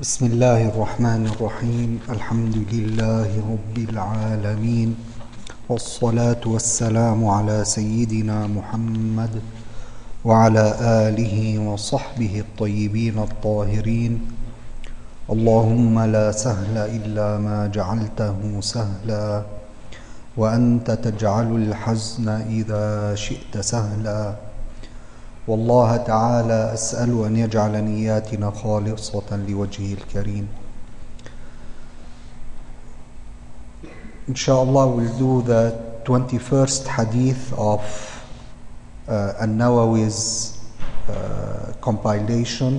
بسم الله الرحمن الرحيم. الحمد لله رب العالمين، والصلاة والسلام على سيدنا محمد وعلى آله وصحبه الطيبين الطاهرين. اللهم لا سهل إلا ما جعلته سهلا، وأنت تجعل الحزن إذا شئت سهلا. والله تعالى أسأل أن يجعل نياتنا خالصة لوجهه الكريم. Inshallah, we'll do the 21st hadith of An-Nawawi's compilation,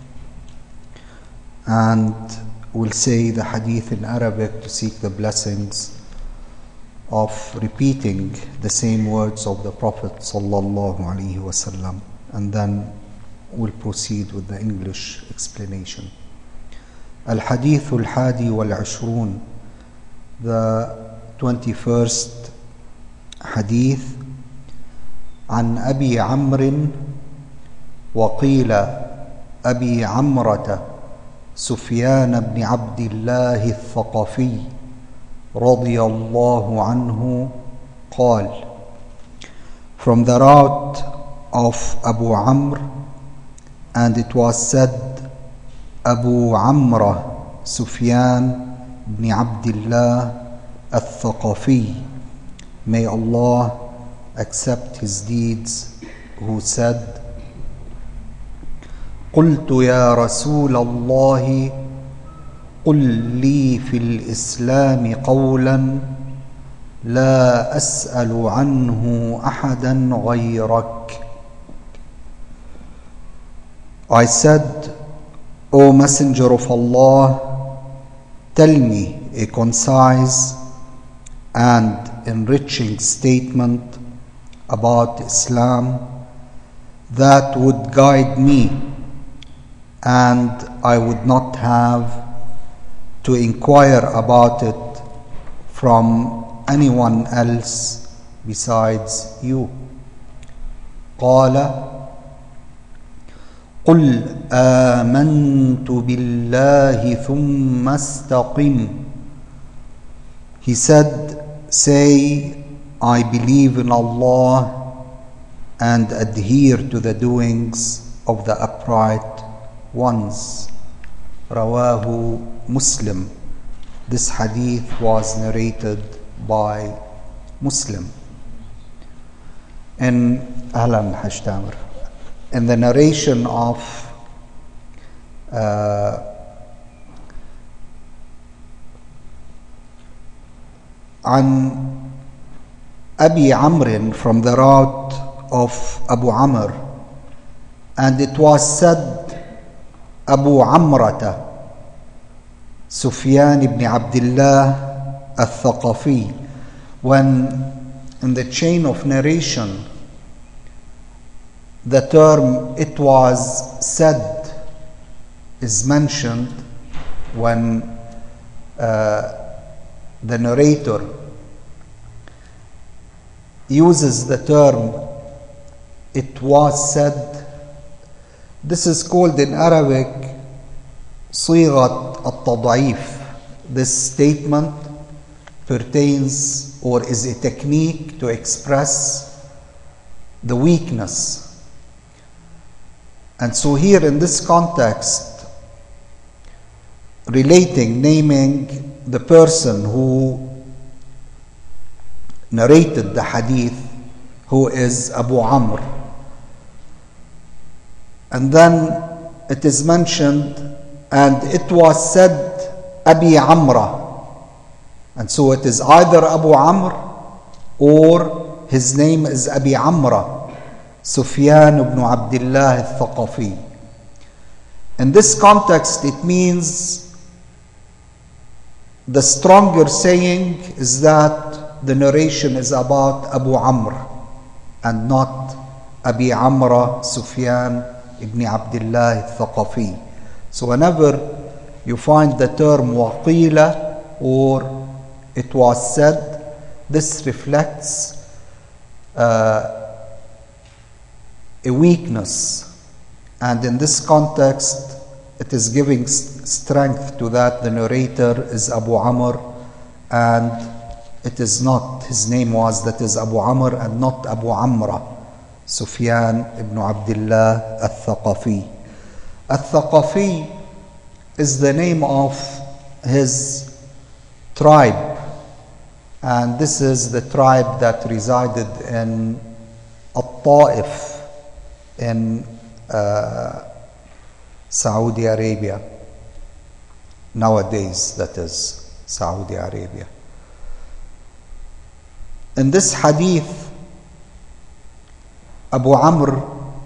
and we'll say the hadith in Arabic to seek the blessings of repeating the same words of the Prophet sallallahu alaihi wasallam, and then we'll proceed with the English explanation. Al-Hadith al-Hadi wal-Ashrun, the 21st hadith. عن أبي عمرو وقيل أبي عمرة سفيان بن عبد الله الثقفي رضي الله عنه قال, from the route of Abu Amr, and it was said, Abu Amra Sufyan ibn Abdullah al-Thaqafi, may Allah accept his deeds, who said, قلت يا رسول الله قل لي في الإسلام قولا لا أسأل عنه أحدا غيرك. I said, O Messenger of Allah, tell me a concise and enriching statement about Islam that would guide me, and I would not have to inquire about it from anyone else besides you. قال قل آمنت بالله ثم استقم. He said, say, I believe in Allah and adhere to the doings of the upright ones. Rawahu Muslim. This hadith was narrated by Muslim. In Ahlan Hajj Tamir, in the narration of عن أبي عمرو, from the route of Abu Amr, and it was said, Abu Amrata Sufyan ibn Abdullah al-Thaqafi. When in the chain of narration the term it was said is mentioned, when the narrator uses the term it was said, this is called in Arabic صيغة التضعيف. This statement pertains or is a technique to express the weakness. And so here in this context, naming the person who narrated the hadith, who is Abu Amr, and then it is mentioned, and it was said Abi Amra, and so it is either Abu Amr or his name is Abi Amra Sufyan ibn Abdullah al-Thaqafi. In this context, it means the stronger saying is that the narration is about Abu Amr and not Abi Amra Sufyan ibn Abdullah al-Thaqafi. So whenever you find the term waqila or it was said, this reflects a weakness, and in this context it is giving strength to that the narrator is Abu Amr, and it is not, his name was, that is Abu Amr and not Abu Amra, Sufyan ibn Abdullah al-Thaqafi. Al-Thaqafi is the name of his tribe, and this is the tribe that resided in Al-Ta'if in Saudi Arabia. Nowadays, that is Saudi Arabia. In this hadith, Abu Amr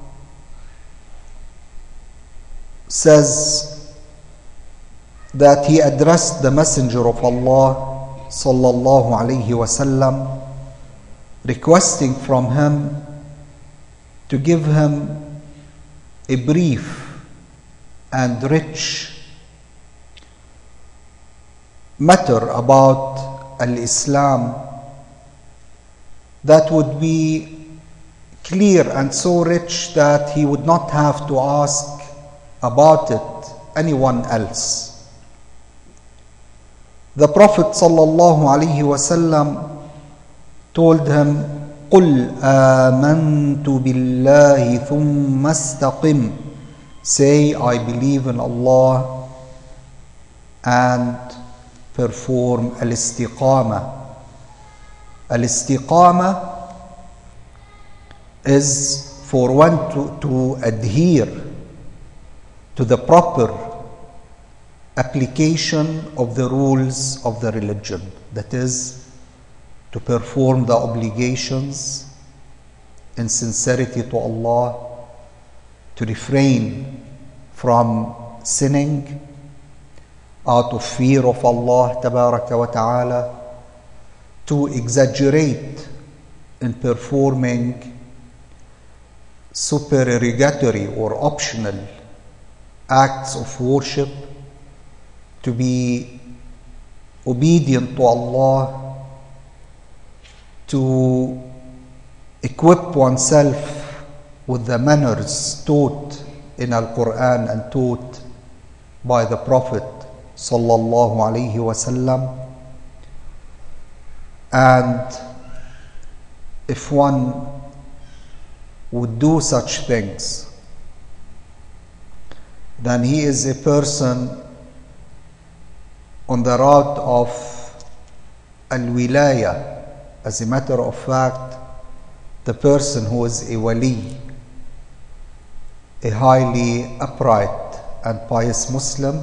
says that he addressed the Messenger of Allah sallallahu alaihi wasallam, requesting from him to give him a brief and rich matter about al-Islam that would be clear and so rich that he would not have to ask about it anyone else. The Prophet sallallahu alaihi wasallam told him, قُلْ آمَنْتُ بِاللَّهِ ثُمَّ اسْتَقِمْ. Say, I believe in Allah and perform al-istiqamah. Al-istiqamah is for one to adhere to the proper application of the rules of the religion. That is, to perform the obligations in sincerity to Allah, to refrain from sinning out of fear of Allah tabaraka wa ta'ala, to exaggerate in performing supererogatory or optional acts of worship, to be obedient to Allah, to equip oneself with the manners taught in Al-Quran and taught by the Prophet sallallahu alaihi wasallam. And if one would do such things, then he is a person on the route of al-wilaya. As a matter of fact, the person who is a wali, a highly upright and pious Muslim,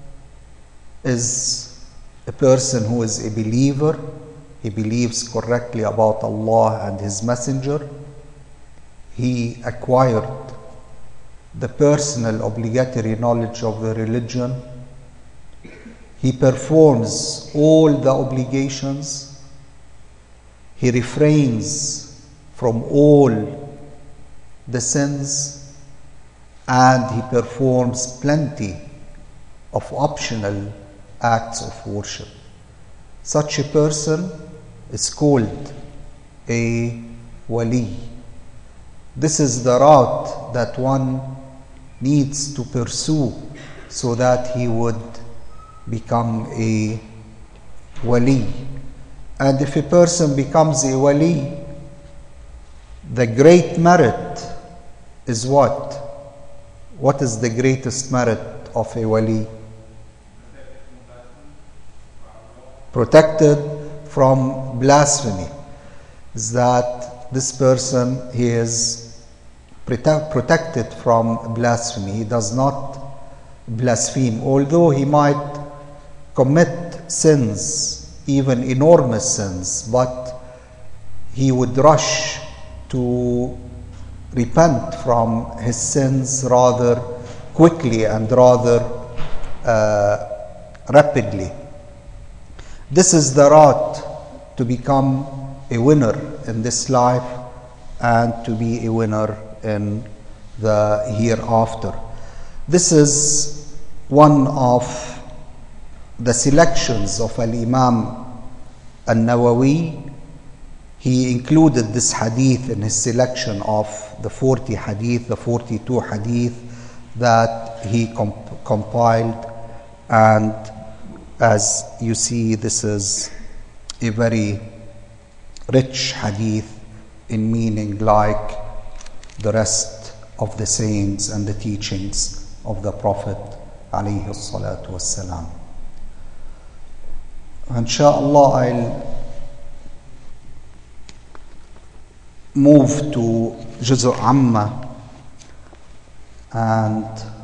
is a person who is a believer. He believes correctly about Allah and His Messenger. He acquired the personal obligatory knowledge of the religion. He performs all the obligations. He refrains from all the sins, and he performs plenty of optional acts of worship. Such a person is called a wali. This is the route that one needs to pursue so that he would become a wali. And if a person becomes a wali, the great merit is what? What is the greatest merit of a wali? Protected from blasphemy. Is that this person, he is protected from blasphemy. He does not blaspheme, although he might commit sins, even enormous sins, but he would rush to repent from his sins rather quickly and rather rapidly. This is the route to become a winner in this life and to be a winner in the hereafter. This is one of the selections of Al-Imam An-Nawawi. He included this hadith in his selection of the 40 hadith, the 42 hadith that he compiled, and as you see, this is a very rich hadith in meaning, like the rest of the sayings and the teachings of the Prophet alayhi salatu wassalam. Inshallah, I'll move to Juz' Amma, and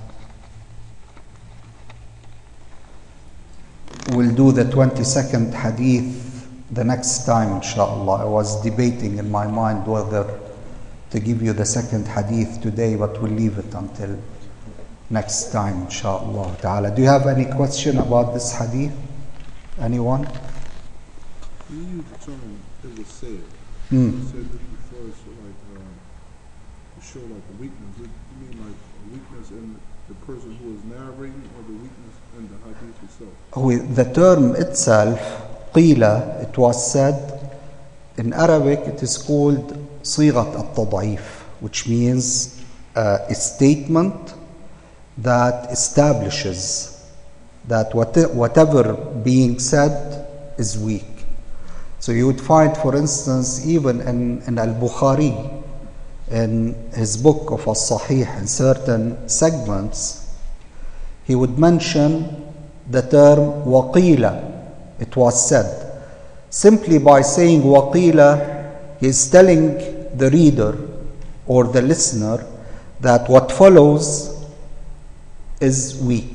we'll do the 22nd hadith the next time, inshallah. I was debating in my mind whether to give you the second hadith today, but we'll leave it until next time, inshallah ta'ala. Do you have any question about this hadith? Anyone? You used the term, it was said. You said this refers to to show like a weakness. You mean like a weakness in the person who is narrating, or the weakness in the hadith itself? The term itself, qila, it was said, in Arabic it is called صيغة التضعيف, which means a statement that establishes that whatever being said is weak. So you would find, for instance, even in Al-Bukhari, in his book of As-Sahih, in certain segments, he would mention the term waqila, it was said. Simply by saying waqila, he is telling the reader or the listener that what follows is weak.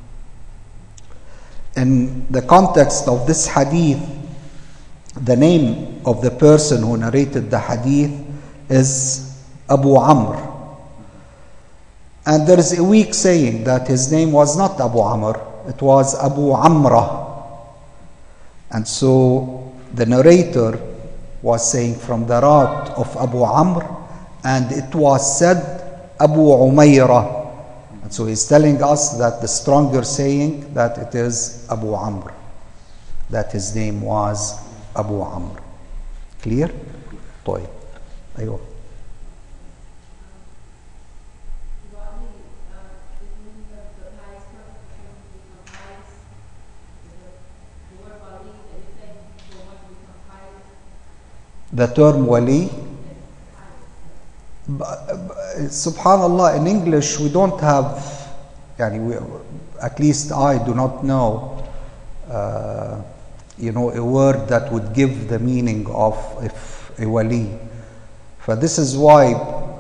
In the context of this hadith, the name of the person who narrated the hadith is Abu Amr. And there is a weak saying that his name was not Abu Amr, it was Abu Amra. And so the narrator was saying from the route of Abu Amr, and it was said Abu Umayra. And so he's telling us that the stronger saying that it is Abu Amr, that his name was Abu Amr. Clear? طيب. أيوه. The term wali, subhanallah, in English we don't have, at least I do not know, a word that would give the meaning of a wali. For this is why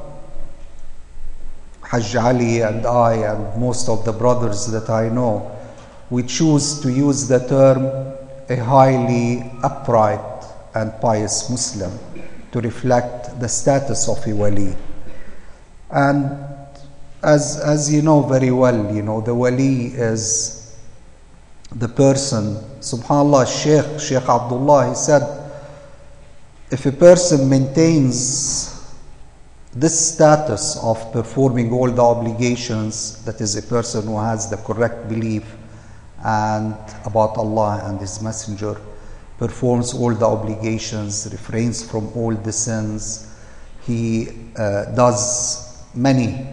Hajj Ali and I and most of the brothers that I know, we choose to use the term a highly upright and pious Muslim to reflect the status of a wali. And as you know very well, the wali is the person, subhanallah, Sheikh Abdullah, he said, if a person maintains this status of performing all the obligations, that is a person who has the correct belief and about Allah and His Messenger, performs all the obligations, refrains from all the sins, he does many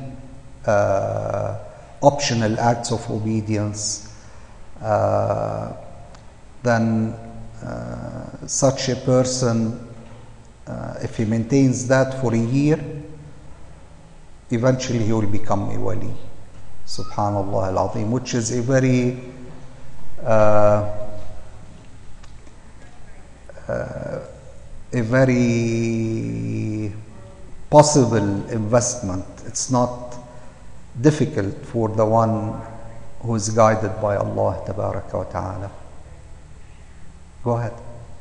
optional acts of obedience, then such a person, if he maintains that for a year, eventually he will become a wali. Subhanallah al-Azim, which is a very possible investment. It's not difficult for the one who is guided by Allah Tabaraka wa Ta'ala. Go ahead.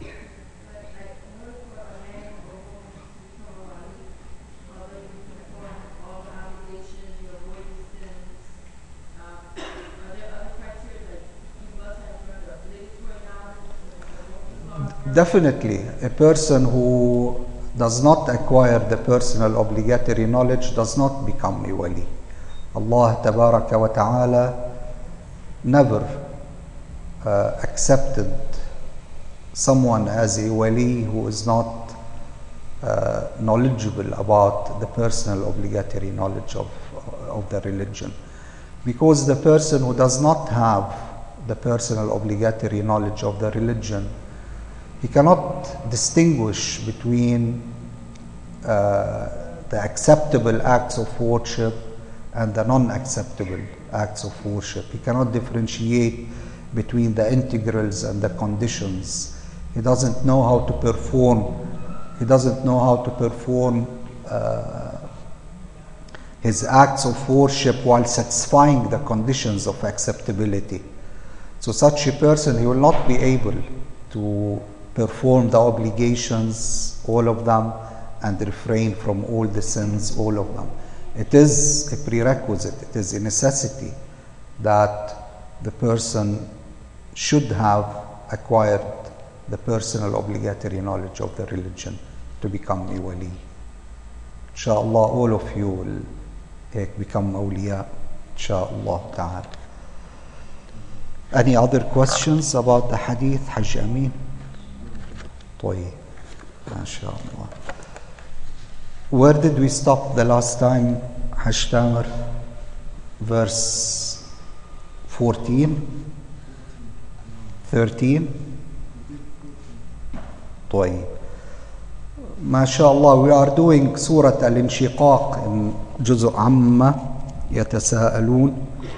Definitely, a person who does not acquire the personal obligatory knowledge does not become a wali. Allah Tabaraka wa Ta'ala never accepted someone as a wali who is not knowledgeable about the personal obligatory knowledge of the religion. Because the person who does not have the personal obligatory knowledge of the religion, he cannot distinguish between the acceptable acts of worship and the non-acceptable acts of worship. He cannot differentiate between the integrals and the conditions. He doesn't know how to perform. He doesn't know how to perform his acts of worship while satisfying the conditions of acceptability. So such a person, he will not be able to perform the obligations, all of them, and refrain from all the sins, all of them. It is a prerequisite, it is a necessity that the person should have acquired the personal obligatory knowledge of the religion to become a wali. Inshallah, all of you will become awliya, inshallah ta'ala. Any other questions about the hadith, Hajj Amin? طيب, MashaAllah. Where did we stop the last time, Hajj Tamar? Verse 14? 13? طيب. MashaAllah, we are doing Surah Al-Inshiqaq in Juz' Amma Yatasa'alun.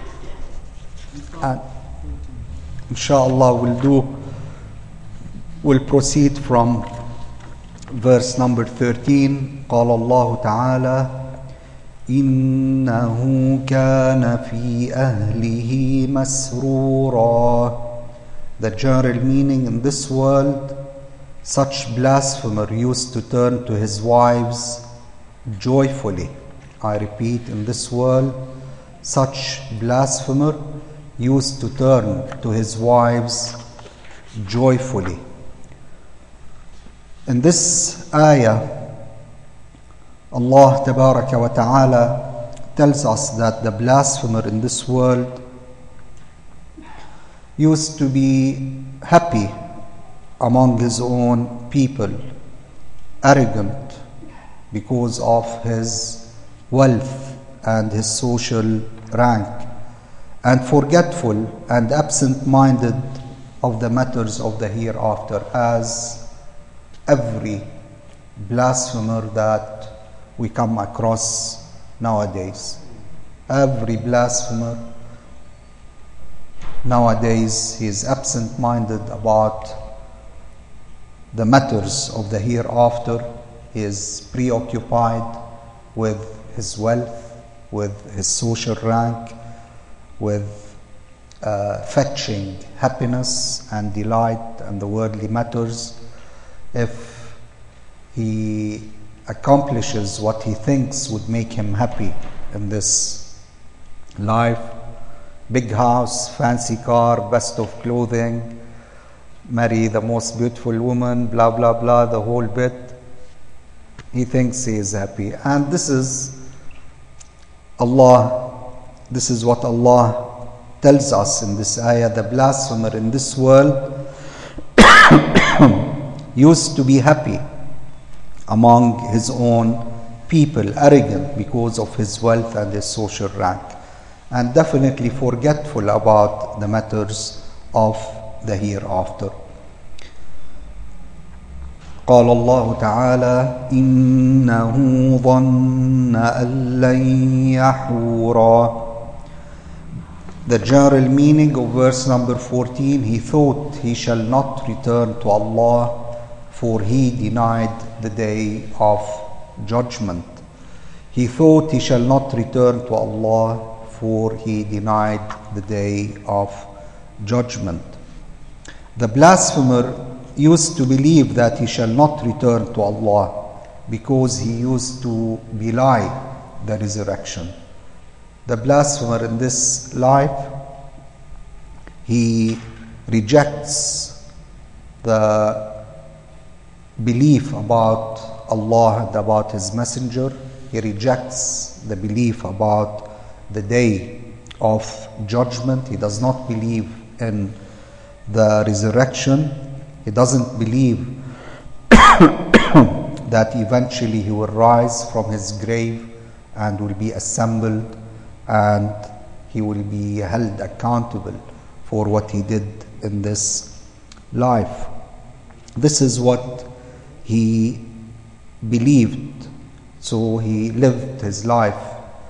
And inshallah we'll proceed from verse number 13. قال الله تعالى إنه كان في أهله مسرورا. The general meaning: in this world, such blasphemer used to turn to his wives joyfully. I repeat, in this world, such blasphemer used to turn to his wives joyfully. In this ayah, Allah Tabaraka wa Ta'ala tells us that the blasphemer in this world used to be happy among his own people, arrogant because of his wealth and his social rank, and forgetful and absent-minded of the matters of the hereafter, as every blasphemer that we come across nowadays. Every blasphemer nowadays, he is absent-minded about the matters of the hereafter. He is preoccupied with his wealth, with his social rank, with fetching happiness and delight and the worldly matters. If he accomplishes what he thinks would make him happy in this life, big house, fancy car, best of clothing, marry the most beautiful woman, blah blah blah, the whole bit, he thinks he is happy. And this is what Allah tells us in this ayah. The blasphemer in this world used to be happy among his own people, arrogant because of his wealth and his social rank, and definitely forgetful about the matters of the hereafter. قال الله تعالى إنه ظن أن لن يحورا. The general meaning of verse number 14: he thought he shall not return to Allah, for he denied the day of judgment. He thought he shall not return to Allah, for he denied the day of judgment. The blasphemer used to believe that he shall not return to Allah because he used to belie the resurrection. The blasphemer in this life, he rejects the belief about Allah and about His Messenger. He rejects the belief about the day of judgment. He does not believe in the resurrection. He doesn't believe that eventually he will rise from his grave and will be assembled and he will be held accountable for what he did in this life. This is what he believed. So he lived his life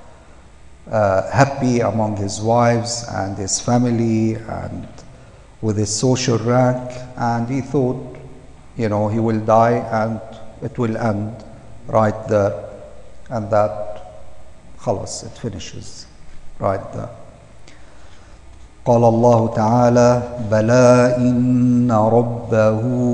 happy among his wives and his family and with his social rank, and he thought, he will die and it will end right there, and that خلاص, it finishes right there. قال الله تعالى بلى إن ربه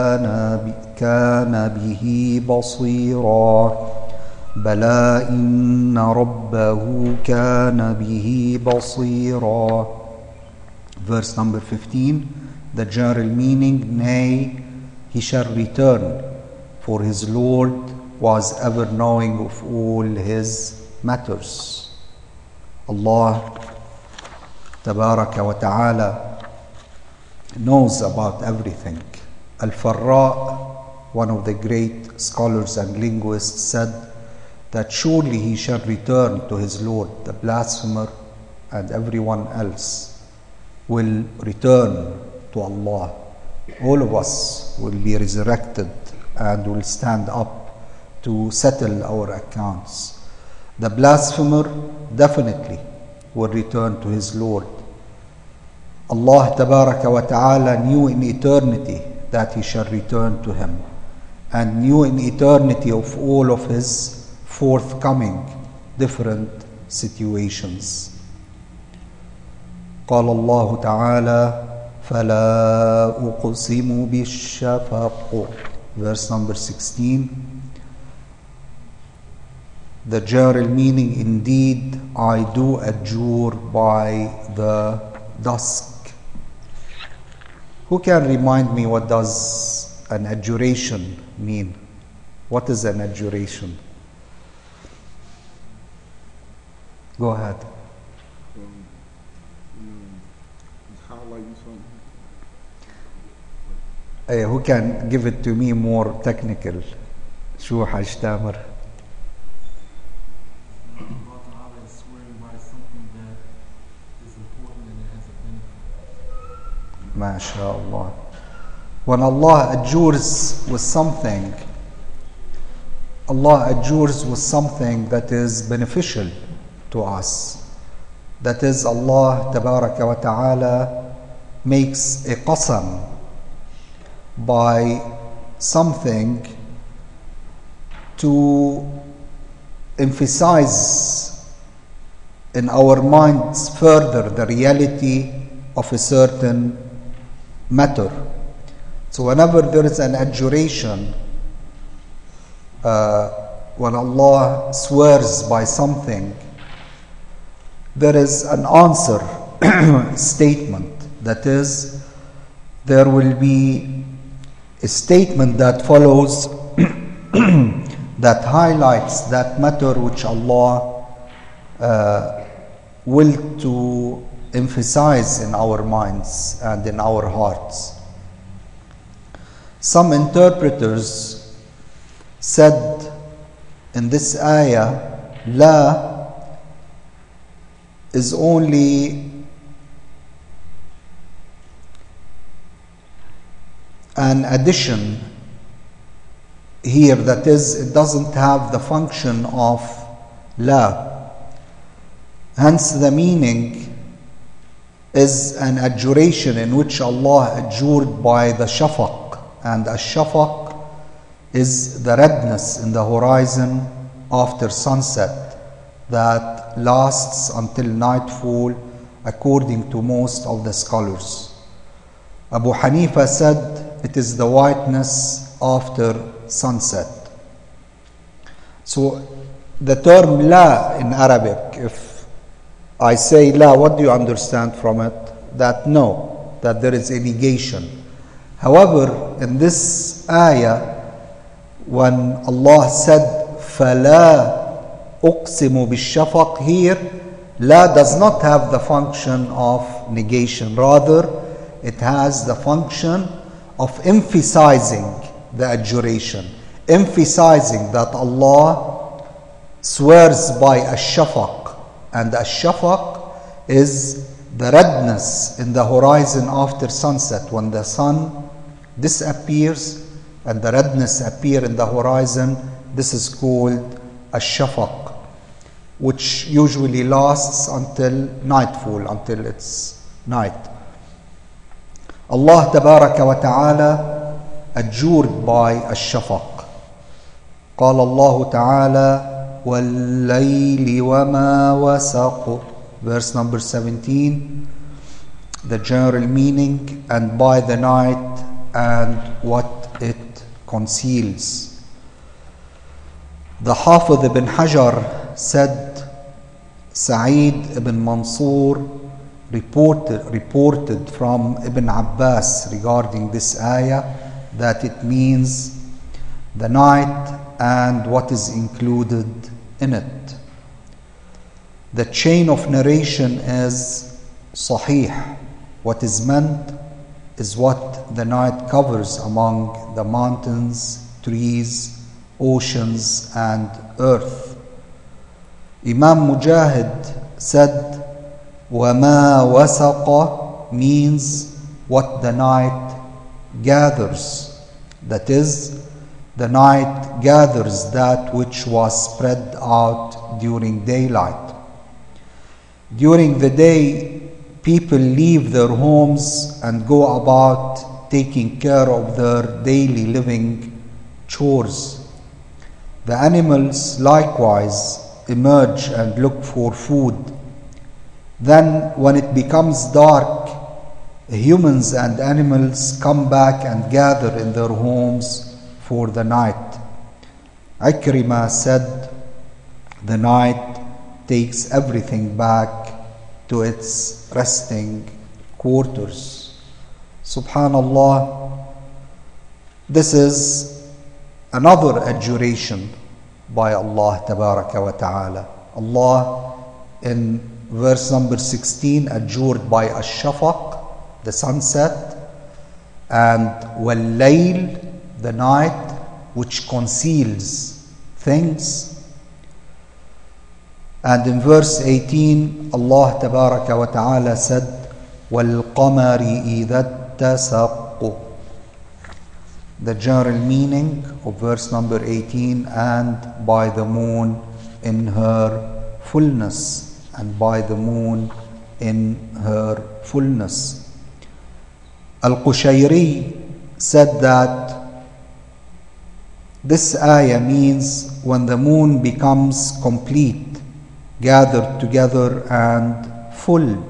كان به بصيرا بلى إن ربه كان به بصيرا. Verse number 15, the general meaning, nay, he shall return, for his Lord was ever knowing of all his matters. Allah Tabaraka wa Ta'ala knows about everything. Al-Farra, one of the great scholars and linguists, said that surely he shall return to his Lord. The blasphemer and everyone else will return to Allah. All of us will be resurrected and will stand up to settle our accounts. The blasphemer definitely will return to his Lord. Allah Tabaraka wa Ta'ala knew in eternity that he shall return to him, and knew in eternity of all of his forthcoming different situations. قال الله تعالى فلا أقسم بالشفق. Verse number 16. The general meaning, indeed I do adjure by the dusk. Who can remind me what does an adjuration mean? What is an adjuration? Go ahead. Highlighting something. Who can give it to me more technical? شو حاج تامر؟ MashaAllah. When Allah adjures with something, Allah adjures with something that is beneficial to us. That is, Allah Tabaraka wa Ta'ala makes a qasam by something to emphasize in our minds further the reality of a certain matter. So whenever there is an adjuration, when Allah swears by something, there is an answer statement. That is, there will be a statement that follows that highlights that matter which Allah will to emphasize in our minds and in our hearts. Some interpreters said in this ayah, La is only an addition here, that is, it doesn't have the function of La. Hence the meaning is an adjuration in which Allah adjured by the shafaq, and a shafaq is the redness in the horizon after sunset that lasts until nightfall, according to most of the scholars. Abu Hanifa said it is the whiteness after sunset. So the term La in Arabic, if I say La, what do you understand from it? That no, that there is a negation. However, in this ayah, when Allah said فَلَا أُقْسِمُ بِالشَّفَقِ, here La does not have the function of negation. Rather, it has the function of emphasizing the adjuration, emphasizing that Allah swears by a shafaq, and a shafaq is the redness in the horizon after sunset. When the sun disappears and the redness appear in the horizon, this is called ash-shafaq, which usually lasts until nightfall, until it's night. Allah tabaraka wa ta'ala adjured by ash-shafaq. قال الله تعالى وَاللَّيْلِ وَمَا وَسَقُ, verse number 17, the general meaning, and by the night and what it conceals. The Hafidh ibn Hajar said Sa'id ibn Mansur reported from Ibn Abbas regarding this ayah that it means the night and what is included in it. The chain of narration is sahih. What is meant is what the night covers among the mountains, trees, oceans, and earth. Imam Mujahid said, وَمَا وَسَقَ means what the night gathers. That is, the night gathers that which was spread out during daylight. During the day, people leave their homes and go about taking care of their daily living chores. The animals likewise emerge and look for food. Then, when it becomes dark, humans and animals come back and gather in their homes for the night. Ikrimah said, the night takes everything back to its resting quarters. Subhanallah, this is another adjuration by Allah Tabaraka wa Ta'ala. Allah in verse number 16 adjured by ash-shafaq, the sunset, and wal-layl, the night, which conceals things. And in verse 18, Allah Tabaraka wa Ta'ala said, وَالْقَمَرِ إِذَا اتَّسَقُ. The general meaning of verse number 18, and by the moon in her fullness, and by the moon in her fullness. Al-Qushayri said that this ayah means when the moon becomes complete, gathered together and full.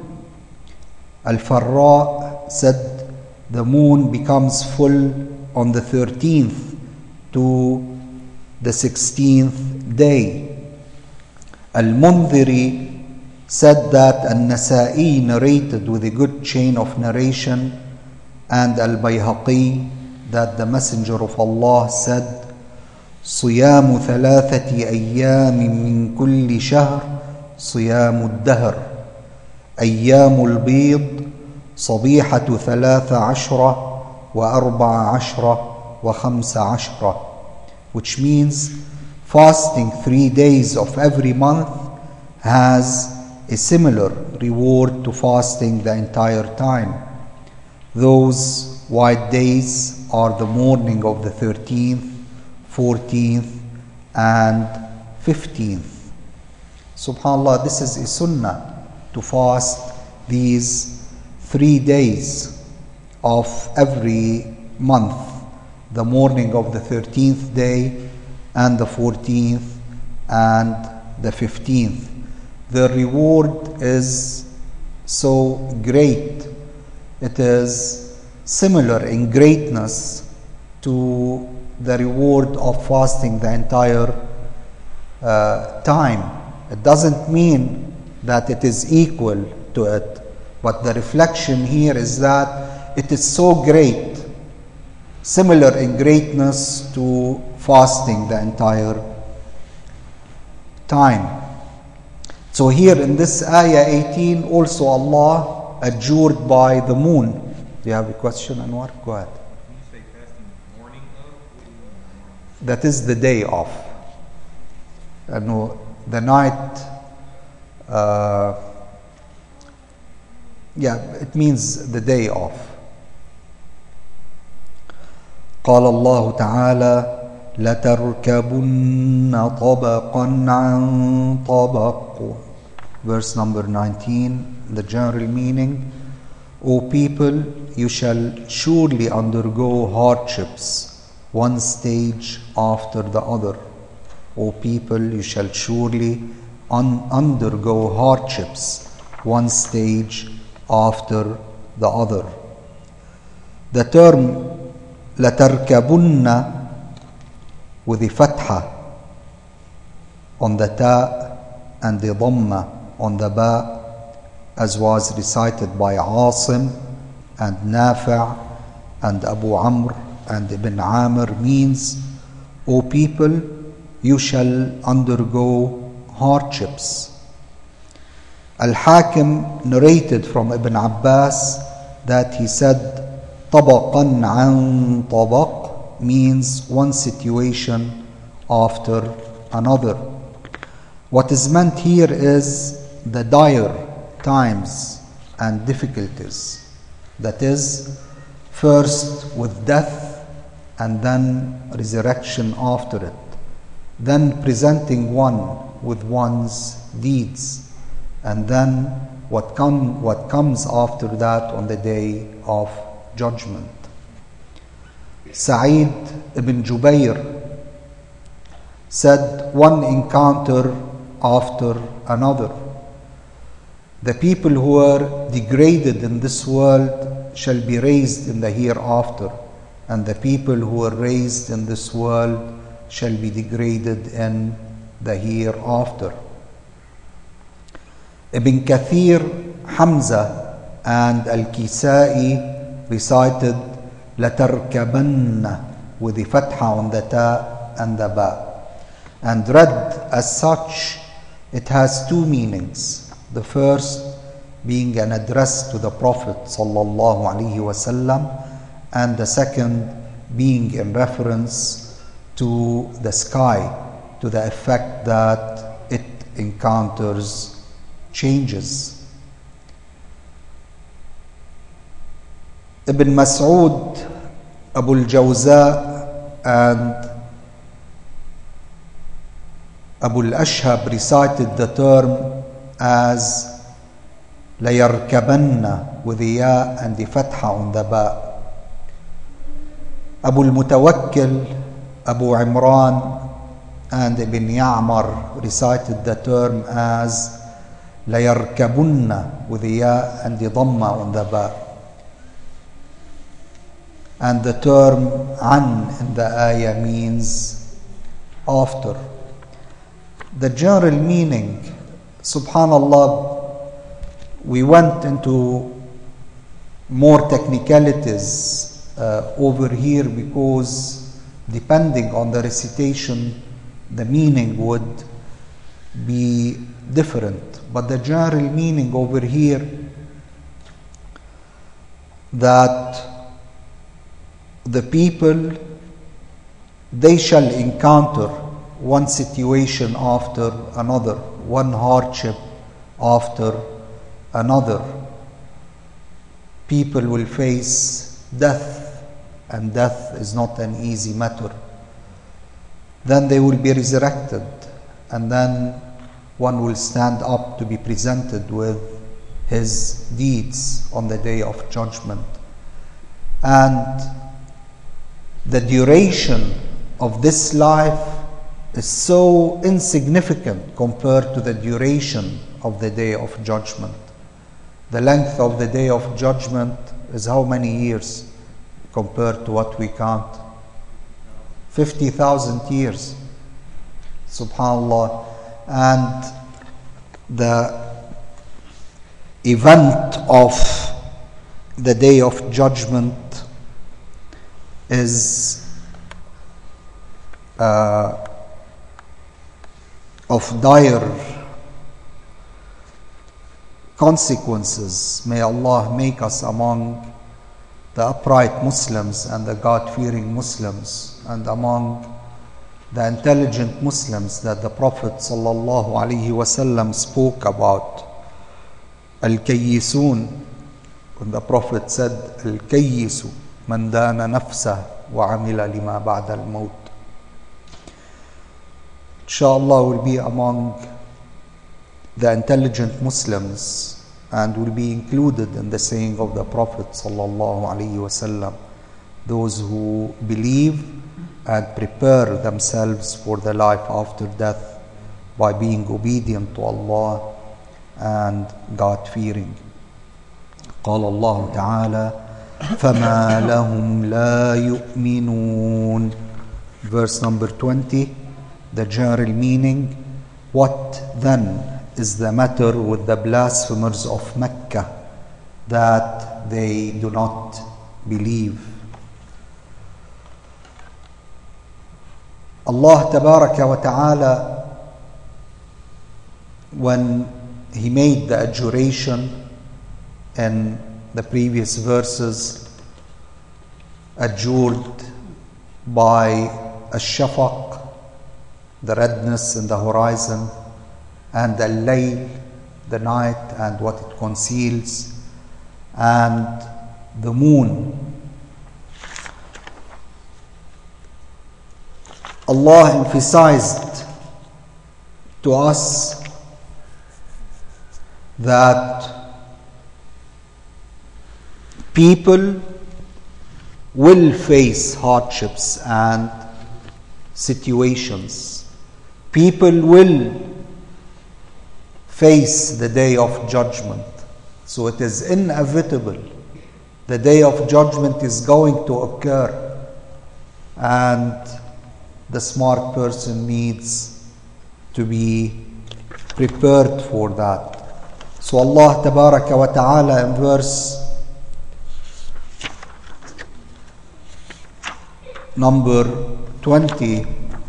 Al-Farra said the moon becomes full on the 13th to the 16th day. Al-Mundhiri said that An-Nasa'i narrated with a good chain of narration, and Al-Bayhaqi that the Messenger of Allah said, صيام ثلاثة أيام من كل شهر صيام الدهر أيام البيض صبيحة 13 و14 و15, which means fasting 3 days of every month has a similar reward to fasting the entire time. Those white days are the morning of the 13th, 14th and 15th. Subhanallah, this is a sunnah to fast these 3 days of every month, the morning of the 13th day and the 14th and the 15th. The reward is so great. It is similar in greatness to the reward of fasting the entire time. It doesn't mean that it is equal to it, but the reflection here is that it is so great, similar in greatness to fasting the entire time. So here in this ayah 18 also Allah adjured by the moon. Do you have a question, Anwar? Go ahead. That is the day of. The night Yeah, it means the day of. قال الله تعالى لتركبن طبقا عن طبق. Verse number 19, the general meaning: O people, you shall surely undergo hardships, one stage after the other. O people, you shall surely undergo hardships, one stage after the other. The term لَتَرْكَبُنَّ with the fatha on the ta and the dhamma on the ba, as was recited by Asim and Nafi' and Abu Amr and Ibn Amr, means, O people, you shall undergo hardships. Al-Hakim narrated from Ibn Abbas that he said, طَبَقًا عَنْ طَبَقٍ means one situation after another. What is meant here is the dire times and difficulties. That is, first with death and then resurrection after it. Then presenting one with one's deeds. And then what comes after that on the day of judgment. Sa'id ibn Jubayr said, one encounter after another. The people who are degraded in this world shall be raised in the hereafter, and the people who are raised in this world shall be degraded in the hereafter. Ibn Kathir, Hamza and Al-Kisai recited لَتَرْكَبَنَّ with the fatha on the ta and the ba. And read as such, it has two meanings. The first being an address to the Prophet sallallahu alaihi wasallam, and the second being in reference to the sky, to the effect that it encounters changes. Ibn Mas'ud, Abu al-Jawza and Abu al-Ashhab recited the term as لَيَرْكَبَنَّ with the ya and the fatha on the ba. Abu al-Mutawakkil, Abu Imran and Ibn Ya'mar recited the term as لَيَرْكَبُنَّ with the ya and the dhamma on the ba. And the term an in the ayah means after. The general meaning, subhanallah, we went into more technicalities over here because depending on the recitation, the meaning would be different. But the general meaning over here, that the people, they shall encounter one situation after another, one hardship after another. People will face death, and death is not an easy matter. Then they will be resurrected, and then one will stand up to be presented with his deeds on the day of judgment. And the duration of this life is so insignificant compared to the duration of the day of judgment. The length of the day of judgment is how many years compared to what we count? 50,000 years. Subhanallah. And the event of the day of judgment is of dire consequences. May Allah make us among the upright Muslims and the God-fearing Muslims, and among the intelligent Muslims that the Prophet sallallahu alaihi wasallam spoke about. Al-Kayyisun, when the Prophet said, Al-Kayyisu man dana nafsah wa amila lima ba'da al-maut. Inshallah, will be among the intelligent Muslims and will be included in the saying of the Prophet sallallahu alaihi wasallam, those who believe and prepare themselves for the life after death by being obedient to Allah and God-fearing. قال الله تعالى فما لهم لا يؤمنون. Verse number 20, the general meaning, what then is the matter with the blasphemers of Mecca that they do not believe? Allah Tabaraka wa Ta'ala, when He made the adjuration in the previous verses, adjured by Ash-Shafaq, the redness in the horizon, and Al-Layl, the night and what it conceals, and the moon. Allah emphasized to us that people will face hardships and situations. People will face the day of judgment. So it is inevitable. The day of judgment is going to occur, and the smart person needs to be prepared for that. So Allah Tabaraka wa Ta'ala in verse number 20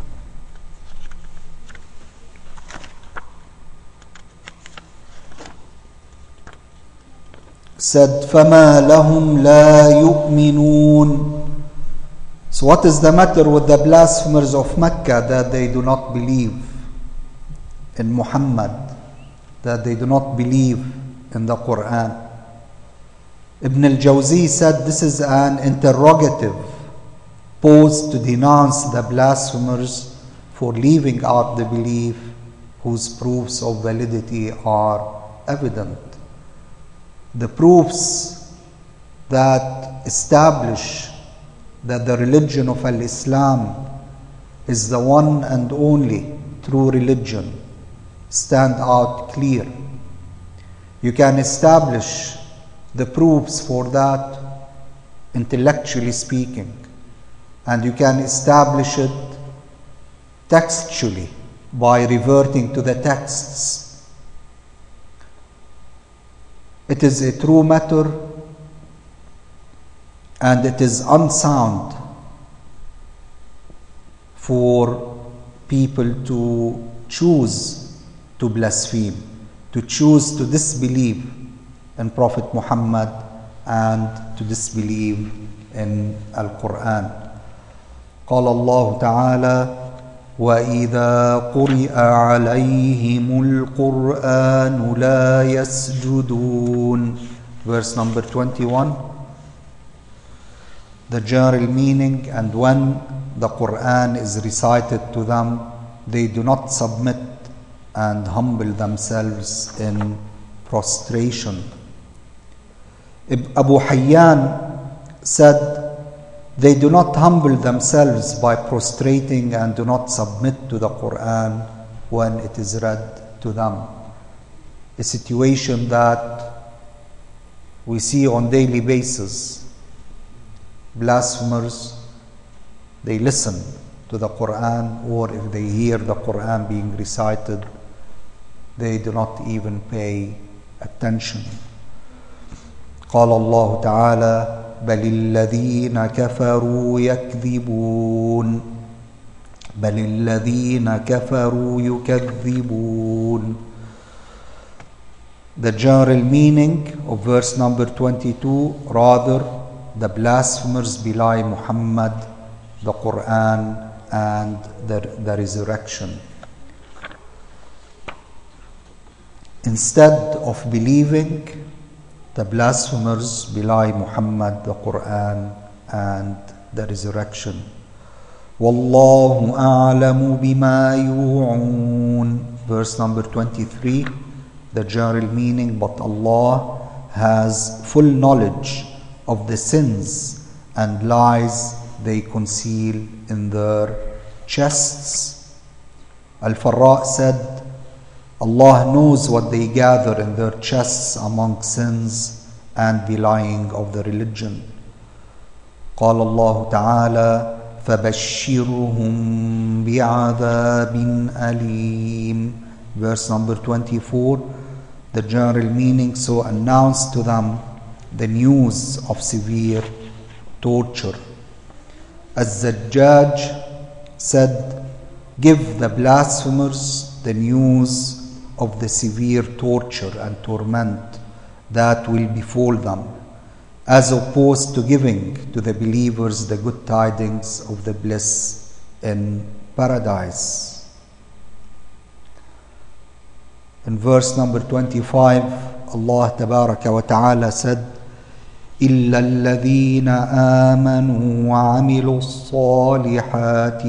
said, فَمَا لَهُمْ لَا يُؤْمِنُونَ. So what is the matter with the blasphemers of Mecca that they do not believe in Muhammad, that they do not believe in the Quran? Ibn al-Jawzi said this is an interrogative posed to denounce the blasphemers for leaving out the belief whose proofs of validity are evident. The proofs that establish that the religion of Al-Islam is the one and only true religion stand out clear. You can establish the proofs for that intellectually speaking, and you can establish it textually by reverting to the texts. It is a true matter, and it is unsound for people to choose to blaspheme, to choose to disbelieve in Prophet Muhammad and to disbelieve in Al-Quran. قال الله تعالى وَإِذَا قُرِئَ عَلَيْهِمُ الْقُرْآنُ لَا يَسْجُدُونَ. Verse number 21. The general meaning, and when the Quran is recited to them, they do not submit and humble themselves in prostration. Abu Hayyan said, they do not humble themselves by prostrating and do not submit to the Quran when it is read to them. A situation that we see on daily basis. Blasphemers, they listen to the Quran, or if they hear the Quran being recited, they do not even pay attention. قال الله تعالى بل الذين كفروا يكذبون بل الذين كفروا يكذبون. The general meaning of verse number 22, rather the blasphemers belie Muhammad, the Quran, and the resurrection. Instead of believing The blasphemers belie Muhammad, the Quran, and the resurrection. Wallahu a'lamu bima yu'un. Verse number 23, the general meaning, but Allah has full knowledge of the sins and lies they conceal in their chests. Al-Farra said, Allah knows what they gather in their chests among sins and belying of the religion. قال الله تعالى فَبَشِّرْهُمْ بِعَذَابٍ أَلِيمٍ. Verse number 24, the general meaning, so announce to them the news of severe torture. Az-Zajjaj said, give the blasphemers the news of the severe torture and torment that will befall them, as opposed to giving to the believers the good tidings of the bliss in paradise. In verse number 25, Allah Tabaraka wa Ta'ala said, إِلَّا الَّذِينَ آمَنُوا وَعَمِلُوا الصَّالِحَاتِ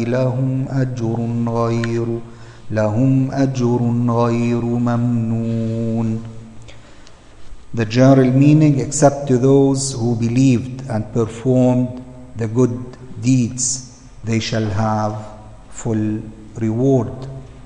لهم أجر غير ممنون. The general meaning, except to those who believed and performed the good deeds, they shall have full reward.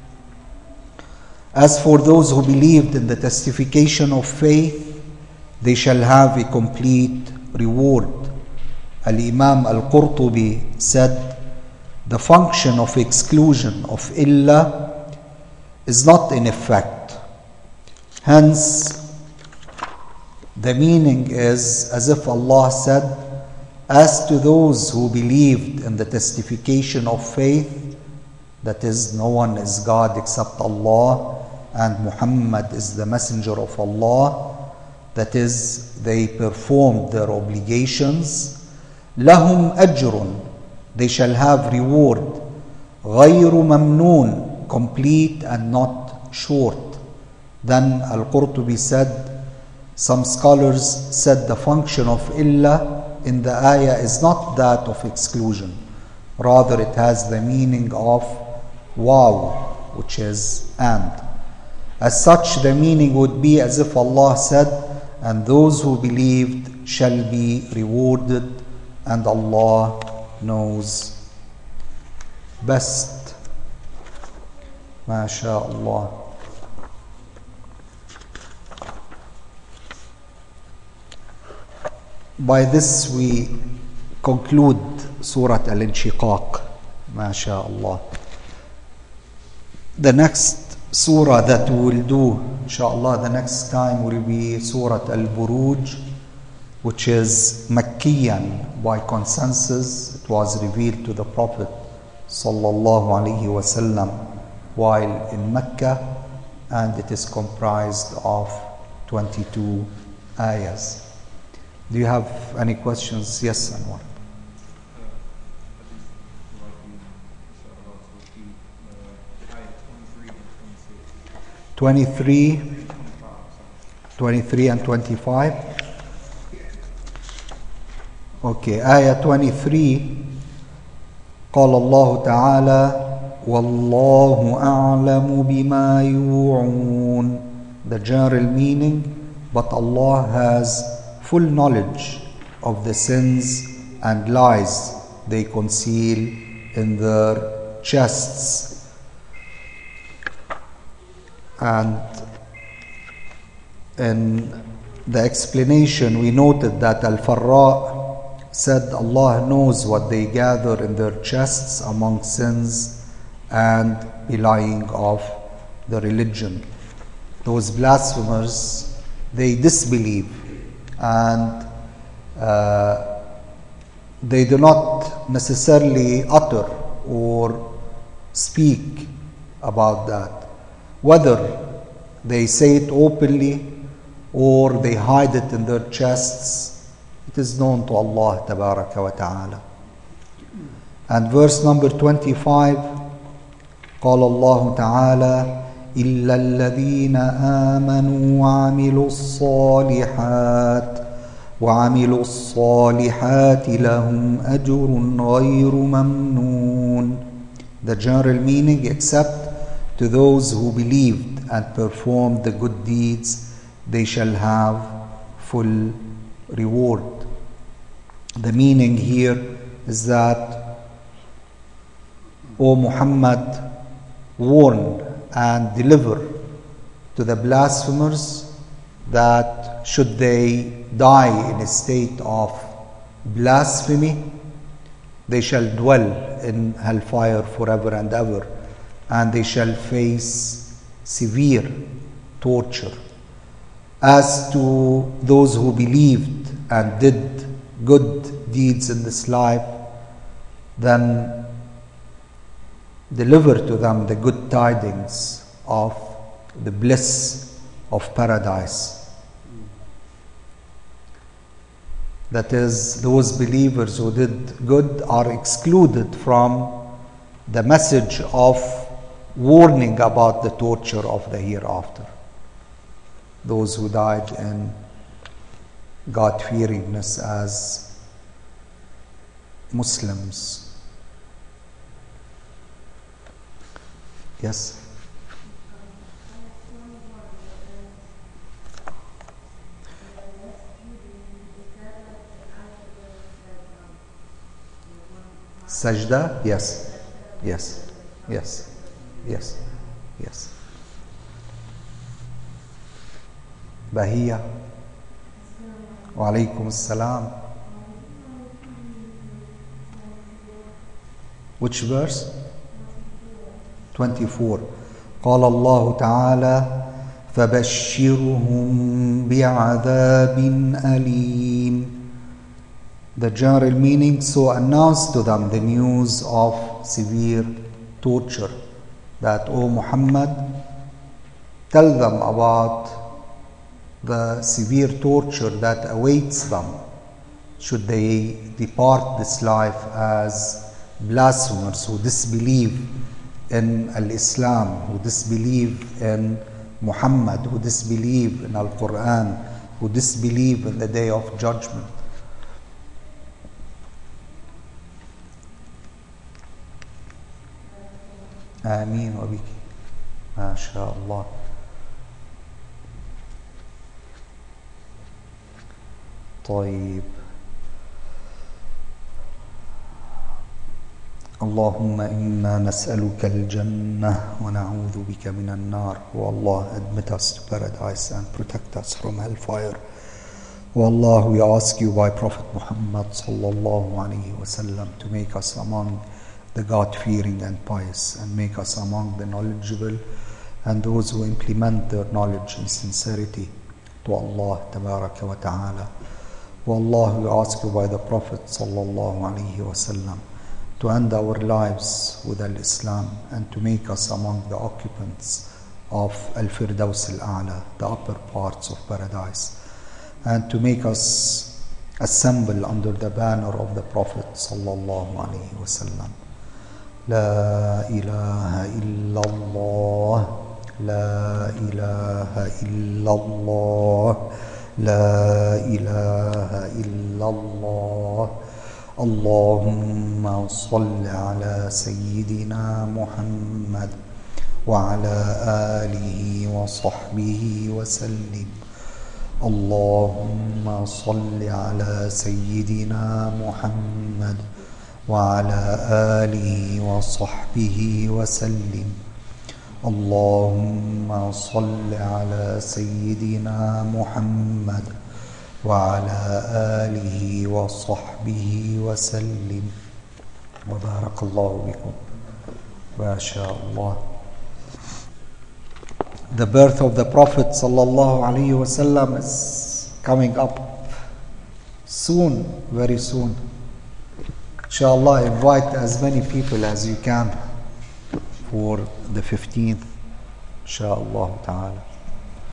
As for those who believed in the testification of faith, they shall have a complete reward. Al-Imam Al-Qurtubi said, the function of exclusion of illa is not in effect. Hence, the meaning is as if Allah said, as to those who believed in the testification of faith, that is, no one is God except Allah, and Muhammad is the messenger of Allah, that is, they performed their obligations, lahum ajrun, they shall have reward, ghayru mamnoon, complete and not short. Then Al-Qurtubi said, some scholars said the function of illa in the ayah is not that of exclusion, rather it has the meaning of waw, which is and. As such, the meaning would be as if Allah said, and those who believed shall be rewarded, and Allah knows best. MashaAllah. By this we conclude Surah Al-Inshiqaq. MashaAllah. The next surah that we will do, inshallah, the next time will be Surah Al-Buruj, which is Makkiyan. By consensus, it was revealed to the Prophet sallallahu alaihi wasallam while in Mecca, and it is comprised of 22 ayahs. Do you have any questions? Yes, Anwar. 23 and 25. Okay, ayah 23. قال الله تعالى والله أعلم بما يوعون. The general meaning, but Allah has full knowledge of the sins and lies they conceal in their chests. And in the explanation we noted that Al-Farra said Allah knows what they gather in their chests among sins and belying of the religion. Those blasphemers, they disbelieve and they do not necessarily utter or speak about that. Whether they say it openly or they hide it in their chests, it is known to Allah Tabaraka wa Ta'ala. And verse number 25, قال الله تعالى إلا الذين آمنوا وعملوا الصالحات لهم أجر غير ممنون. The general meaning, except to those who believed and performed the good deeds, they shall have full reward. The meaning here is that, O Muhammad, warn and deliver to the blasphemers that should they die in a state of blasphemy, they shall dwell in hellfire forever and ever, and they shall face severe torture. As to those who believed and did good deeds in this life, then deliver to them the good tidings of the bliss of paradise. That is, those believers who did good are excluded from the message of warning about the torture of the hereafter. Those who died in God-fearingness as Muslims. Yes? Sajda? Yes. Yes. Yes. Yes. Yes. Bahia. Wa alaikum assalam. Which verse? 24. قال الله تعالى فبشرهم بعذاب أليم. The general meaning, so announce to them the news of severe torture. That, O Muhammad, tell them about the severe torture that awaits them should they depart this life as blasphemers who disbelieve in Al-Islam, who disbelieve in Muhammad, who disbelieve in Al-Quran, who disbelieve in the Day of Judgment. آمين وبك ما شاء الله. طيب. اللهم إنا نسألك الجنة ونعوذ بك من النار. O Allah, admit us to paradise and protect us from hellfire. O Allah, we ask you by Prophet Muhammad sallallahu alaihi wasallam to make us among the God-fearing and pious, and make us among the knowledgeable and those who implement their knowledge in sincerity to Allah tabaraka wa ta'ala. O Allah, we ask you by the Prophet sallallahu alaihi wasallam to end our lives with Al-Islam and to make us among the occupants of Al-Firdaus Al-A'la, the upper parts of paradise, and to make us assemble under the banner of the Prophet sallallahu alaihi wasallam. لا إله إلا الله لا إله إلا الله لا إله إلا الله. اللهم صل على سيدنا محمد وعلى آله وصحبه وسلم. اللهم صل على سيدنا محمد وعلى آله وصحبه وسلم. اللهم صل على سيدنا محمد وعلى آله وصحبه وسلم. وبارك الله بكم. ما شاء الله. The birth of the Prophet sallallahu alaihi wasallam is coming up soon, very soon. Inshallah, invite as many people as you can for the 15th, inshallah ta'ala.